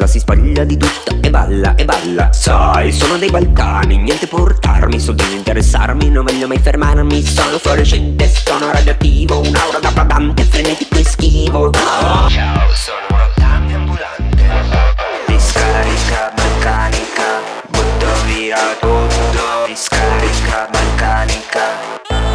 si spoglia di tutto e balla e balla. Sai, sono dei Balcani, niente portarmi, sul disinteressarmi, non voglio mai fermarmi. Sono fluorescente, sono radioattivo, un'aura da badante, frenetico e schivo. Ciao, sono un rottame ambulante. Discarica meccanica, butto via tutto. Discarica meccanica.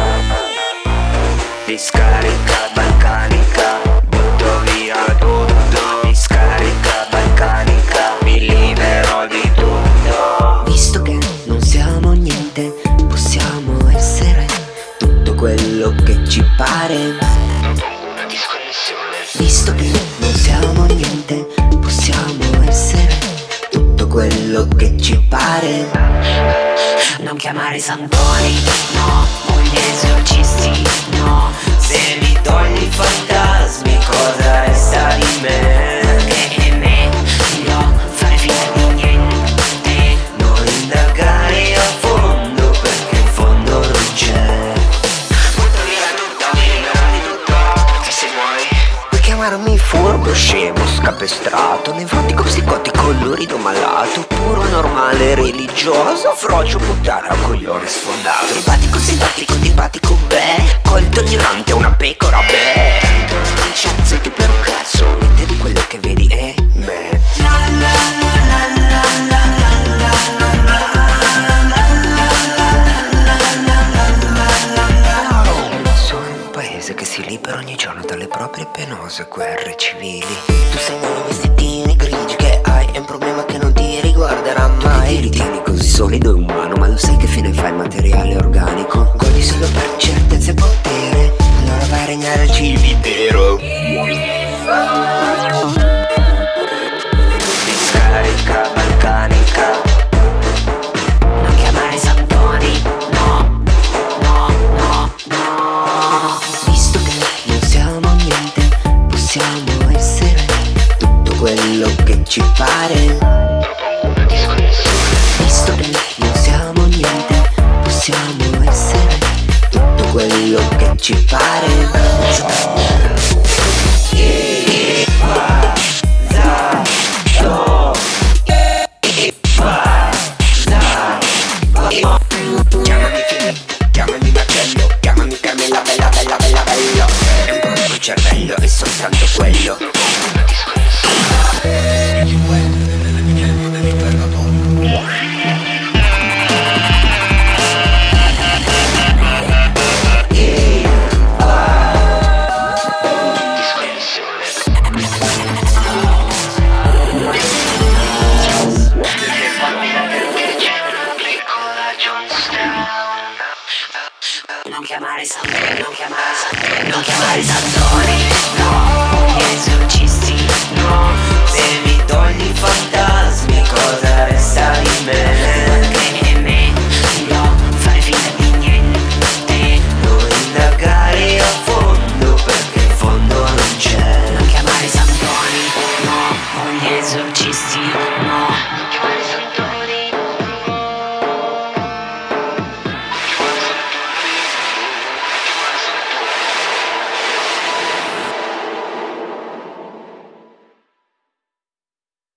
Discarica meccanica, butto via tutto. Discarica meccanica, mi libero di tutto. Visto che non siamo niente, possiamo essere tutto quello che ci pare. Propongo una disconnessione. Visto che non siamo niente, possiamo essere tutto quello che ci pare. Non chiamare i santoni, no, o gli esorcisti, no. Se mi togli i fantasmi, cosa resta di me? Perché è meglio fare finta di niente, non indagare a fondo, perché in fondo non c'è. Butto via tutto, mi libero di tutto, perché se vuoi puoi chiamarmi furbo, scemo, scapestrato, nevrotico, psicotico, lurido, malato, puro, normale, religioso, frocio, puttana, coglione sfondato, simpatico, simpatico, antipatico, beh, colto, ignorante, una pecora, beh. Non c'è che per un cazzo, niente di quello che vedi è me. Sono un paese che si libera ogni giorno dalle proprie penose guerre civili. Tu sei nei vestitini grigi che hai, è un problema che non ti riguarderà mai. Tu ti ritieni così solido e umano, ma lo sai che fine fa il materiale organico? Godi solo per certezza e potere, allora vai a regnare il cimitero. Discarica meccanica. Non chiamare i santoni, no, no, no, no. Visto che non siamo niente, possiamo essere tutto quello che ci pare. Visto che non siamo niente, possiamo essere tutto quello che ci pare. Chiamami Filippo, chiamami Marcello, chiamami Carmela, bella, bella, bella, bello. È un po' sul cervello, è soltanto quello. Non chiamare i santoni, non chiamare i santoni, no, gli esorcisti, no. Se mi togli i fantasmi, cosa resta di me? Perché è meglio fare finta di niente, non indagare a fondo, perché in fondo non c'è. Non chiamare i santoni, no, o gli esorcisti, no.